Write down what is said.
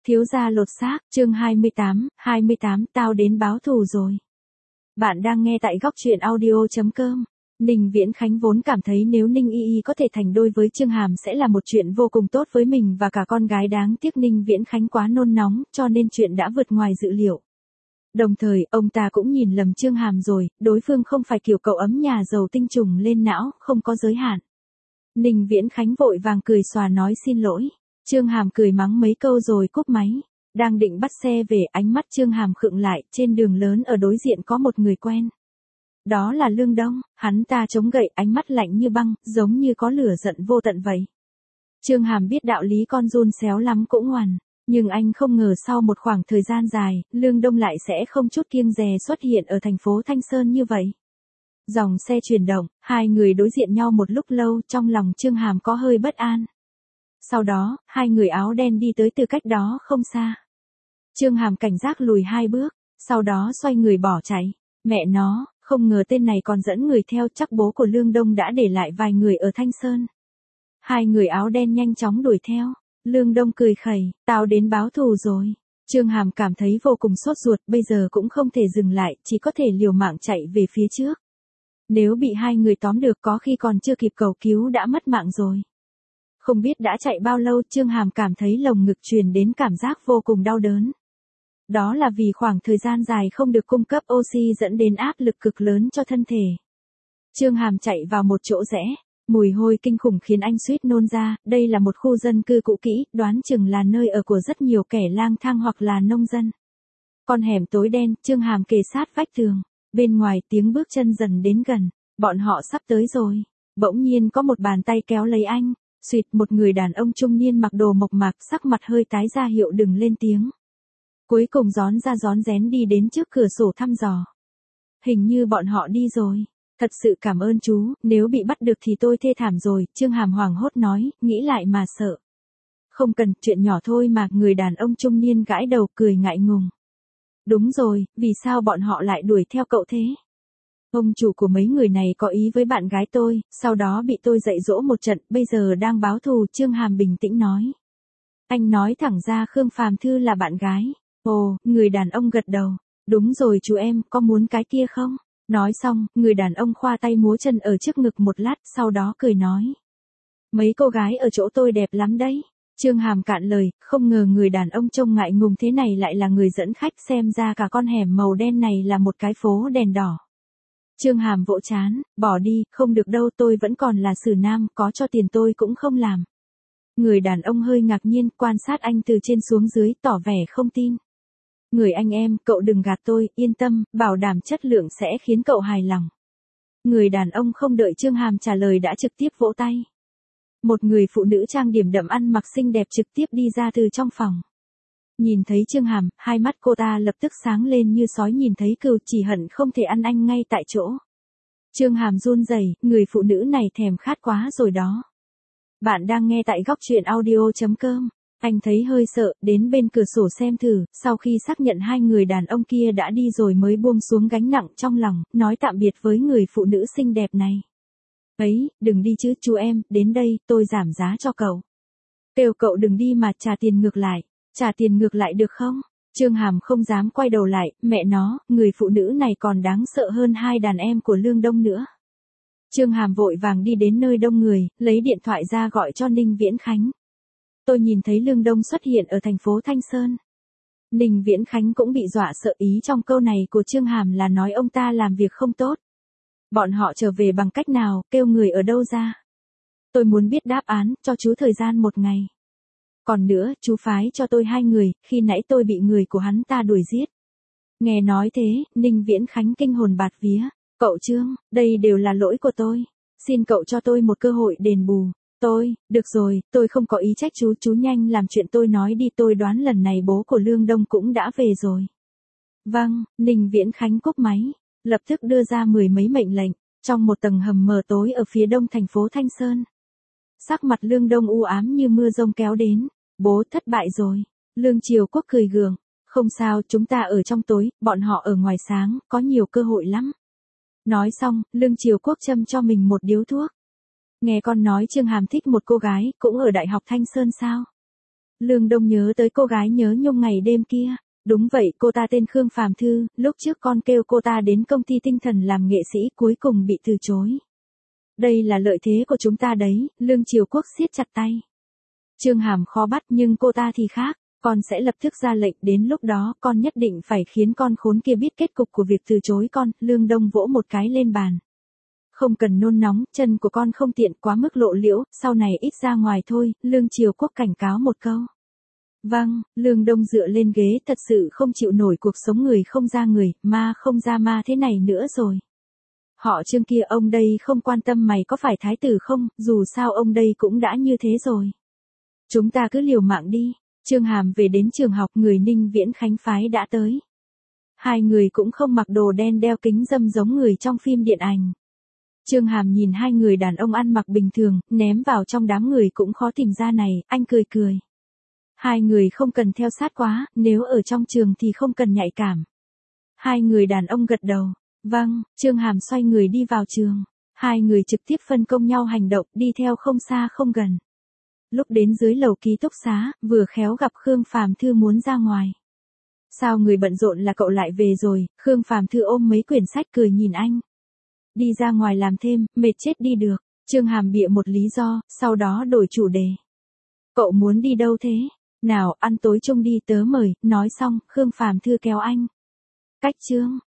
Thiếu gia lột xác, chương 28, tao đến báo thù rồi. Bạn đang nghe tại góc truyện audio.com. Ninh Viễn Khánh vốn cảm thấy nếu Ninh Y Y có thể thành đôi với Chương Hàm sẽ là một chuyện vô cùng tốt với mình và cả con gái, đáng tiếc Ninh Viễn Khánh quá nôn nóng cho nên chuyện đã vượt ngoài dự liệu. Đồng thời, ông ta cũng nhìn lầm Chương Hàm rồi, đối phương không phải kiểu cậu ấm nhà giàu tinh trùng lên não, không có giới hạn. Ninh Viễn Khánh vội vàng cười xòa nói xin lỗi. Chương Hàm cười mắng mấy câu rồi cúp máy. Đang định bắt xe về, ánh mắt Chương Hàm khựng lại, trên đường lớn ở đối diện có một người quen. Đó là Lương Đông, hắn ta chống gậy, ánh mắt lạnh như băng, giống như có lửa giận vô tận vậy. Chương Hàm biết đạo lý con giun xéo lắm cũng ngoằn, nhưng anh không ngờ sau một khoảng thời gian dài, Lương Đông lại sẽ không chút kiêng dè xuất hiện ở thành phố Thanh Sơn như vậy. Dòng xe chuyển động, hai người đối diện nhau một lúc lâu, trong lòng Chương Hàm có hơi bất an. Sau đó, hai người áo đen đi tới từ cách đó không xa. Chương Hàm cảnh giác lùi hai bước, sau đó xoay người bỏ chạy. Mẹ nó, không ngờ tên này còn dẫn người theo, chắc bố của Lương Đông đã để lại vài người ở Thanh Sơn. Hai người áo đen nhanh chóng đuổi theo. Lương Đông cười khẩy, tao đến báo thù rồi. Chương Hàm cảm thấy vô cùng sốt ruột, bây giờ cũng không thể dừng lại, chỉ có thể liều mạng chạy về phía trước. Nếu bị hai người tóm được có khi còn chưa kịp cầu cứu đã mất mạng rồi. Không biết đã chạy bao lâu, Chương Hàm cảm thấy lồng ngực truyền đến cảm giác vô cùng đau đớn. Đó là vì khoảng thời gian dài không được cung cấp oxy dẫn đến áp lực cực lớn cho thân thể. Chương Hàm chạy vào một chỗ rẽ, mùi hôi kinh khủng khiến anh suýt nôn ra, đây là một khu dân cư cũ kỹ, đoán chừng là nơi ở của rất nhiều kẻ lang thang hoặc là nông dân. Con hẻm tối đen, Chương Hàm kề sát vách tường, bên ngoài tiếng bước chân dần đến gần, bọn họ sắp tới rồi. Bỗng nhiên có một bàn tay kéo lấy anh. Xuyệt, một người đàn ông trung niên mặc đồ mộc mạc, sắc mặt hơi tái ra hiệu đừng lên tiếng. Cuối cùng rón ra rón rén đi đến trước cửa sổ thăm dò. Hình như bọn họ đi rồi. Thật sự cảm ơn chú, nếu bị bắt được thì tôi thê thảm rồi, Chương Hàm hoảng hốt nói, nghĩ lại mà sợ. Không cần, chuyện nhỏ thôi mà, người đàn ông trung niên gãi đầu cười ngại ngùng. Đúng rồi, vì sao bọn họ lại đuổi theo cậu thế? Ông chủ của mấy người này có ý với bạn gái tôi, sau đó bị tôi dạy dỗ một trận, bây giờ đang báo thù, Chương Hàm bình tĩnh nói. Anh nói thẳng ra Khương Phàm Thư là bạn gái. Ồ, người đàn ông gật đầu. Đúng rồi chú em, có muốn cái kia không? Nói xong, người đàn ông khoa tay múa chân ở trước ngực một lát, sau đó cười nói. Mấy cô gái ở chỗ tôi đẹp lắm đấy. Chương Hàm cạn lời, không ngờ người đàn ông trông ngại ngùng thế này lại là người dẫn khách, xem ra cả con hẻm màu đen này là một cái phố đèn đỏ. Chương Hàm vỗ chán, bỏ đi, không được đâu, tôi vẫn còn là xử nam, có cho tiền tôi cũng không làm. Người đàn ông hơi ngạc nhiên, quan sát anh từ trên xuống dưới, tỏ vẻ không tin. Người anh em, cậu đừng gạt tôi, yên tâm, bảo đảm chất lượng sẽ khiến cậu hài lòng. Người đàn ông không đợi Chương Hàm trả lời đã trực tiếp vỗ tay. Một người phụ nữ trang điểm đậm ăn mặc xinh đẹp trực tiếp đi ra từ trong phòng. Nhìn thấy Chương Hàm, hai mắt cô ta lập tức sáng lên như sói nhìn thấy cừu, chỉ hận không thể ăn anh ngay tại chỗ. Chương Hàm run rẩy, người phụ nữ này thèm khát quá rồi đó. Bạn đang nghe tại góc truyện audio.com. Anh thấy hơi sợ, đến bên cửa sổ xem thử, sau khi xác nhận hai người đàn ông kia đã đi rồi mới buông xuống gánh nặng trong lòng, nói tạm biệt với người phụ nữ xinh đẹp này. Ấy, đừng đi chứ chú em, đến đây, tôi giảm giá cho cậu. Kêu cậu đừng đi mà trả tiền ngược lại. Trả tiền ngược lại được không? Chương Hàm không dám quay đầu lại, mẹ nó, người phụ nữ này còn đáng sợ hơn hai đàn em của Lương Đông nữa. Chương Hàm vội vàng đi đến nơi đông người, lấy điện thoại ra gọi cho Ninh Viễn Khánh. Tôi nhìn thấy Lương Đông xuất hiện ở thành phố Thanh Sơn. Ninh Viễn Khánh cũng bị dọa sợ, ý trong câu này của Chương Hàm là nói ông ta làm việc không tốt. Bọn họ trở về bằng cách nào, kêu người ở đâu ra? Tôi muốn biết đáp án, cho chú thời gian 1 ngày. Còn nữa, chú phái cho tôi 2 người, khi nãy tôi bị người của hắn ta đuổi giết. Nghe nói thế, Ninh Viễn Khánh kinh hồn bạt vía. Cậu Trương, đây đều là lỗi của tôi. Xin cậu cho tôi một cơ hội đền bù. Được rồi, tôi không có ý trách chú nhanh làm chuyện tôi nói đi, tôi đoán lần này bố của Lương Đông cũng đã về rồi. Vâng, Ninh Viễn Khánh cúp máy, lập tức đưa ra 10 mấy mệnh lệnh, trong một tầng hầm mờ tối ở phía đông thành phố Thanh Sơn. Sắc mặt Lương Đông u ám như mưa rông kéo đến. Bố thất bại rồi. Lương Triều Quốc cười gượng. Không sao, chúng ta ở trong tối, bọn họ ở ngoài sáng, có nhiều cơ hội lắm. Nói xong, Lương Triều Quốc châm cho mình một điếu thuốc. Nghe con nói Chương Hàm thích một cô gái, cũng ở Đại học Thanh Sơn sao? Lương Đông nhớ tới cô gái nhớ nhung ngày đêm kia. Đúng vậy, cô ta tên Khương Phàm Thư, lúc trước con kêu cô ta đến công ty tinh thần làm nghệ sĩ cuối cùng bị từ chối. Đây là lợi thế của chúng ta đấy, Lương Triều Quốc siết chặt tay. Trương Hàm khó bắt nhưng cô ta thì khác, con sẽ lập tức ra lệnh, đến lúc đó con nhất định phải khiến con khốn kia biết kết cục của việc từ chối con. Lương Đông vỗ một cái lên bàn. Không cần nôn nóng, chân của con không tiện quá mức lộ liễu, sau này ít ra ngoài thôi, Lương Triều Quốc cảnh cáo một câu. Vâng, Lương Đông dựa lên ghế, thật sự không chịu nổi cuộc sống người không ra người, ma không ra ma thế này nữa rồi. Họ Trương kia, ông đây không quan tâm mày có phải thái tử không, dù sao ông đây cũng đã như thế rồi. Chúng ta cứ liều mạng đi. Trương Hàm về đến trường học, người Ninh Viễn Khánh phái đã tới. Hai người cũng không mặc đồ đen đeo kính râm giống người trong phim điện ảnh. Trương Hàm nhìn hai người đàn ông ăn mặc bình thường, ném vào trong đám người cũng khó tìm ra này, anh cười cười. Hai người không cần theo sát quá, nếu ở trong trường thì không cần nhạy cảm. Hai người đàn ông gật đầu. Vâng, Trương Hàm xoay người đi vào trường. Hai người trực tiếp phân công nhau hành động, đi theo không xa không gần. Lúc đến dưới lầu ký túc xá, vừa khéo gặp Khương Phàm Thư muốn ra ngoài. Sao người bận rộn là cậu lại về rồi? Khương Phàm Thư ôm mấy quyển sách cười nhìn anh. Đi ra ngoài làm thêm, mệt chết đi được. Trương Hàm bịa một lý do, sau đó đổi chủ đề. Cậu muốn đi đâu thế? Nào, ăn tối chung đi, tớ mời. Nói xong, Khương Phàm Thư kéo anh. Cách chương.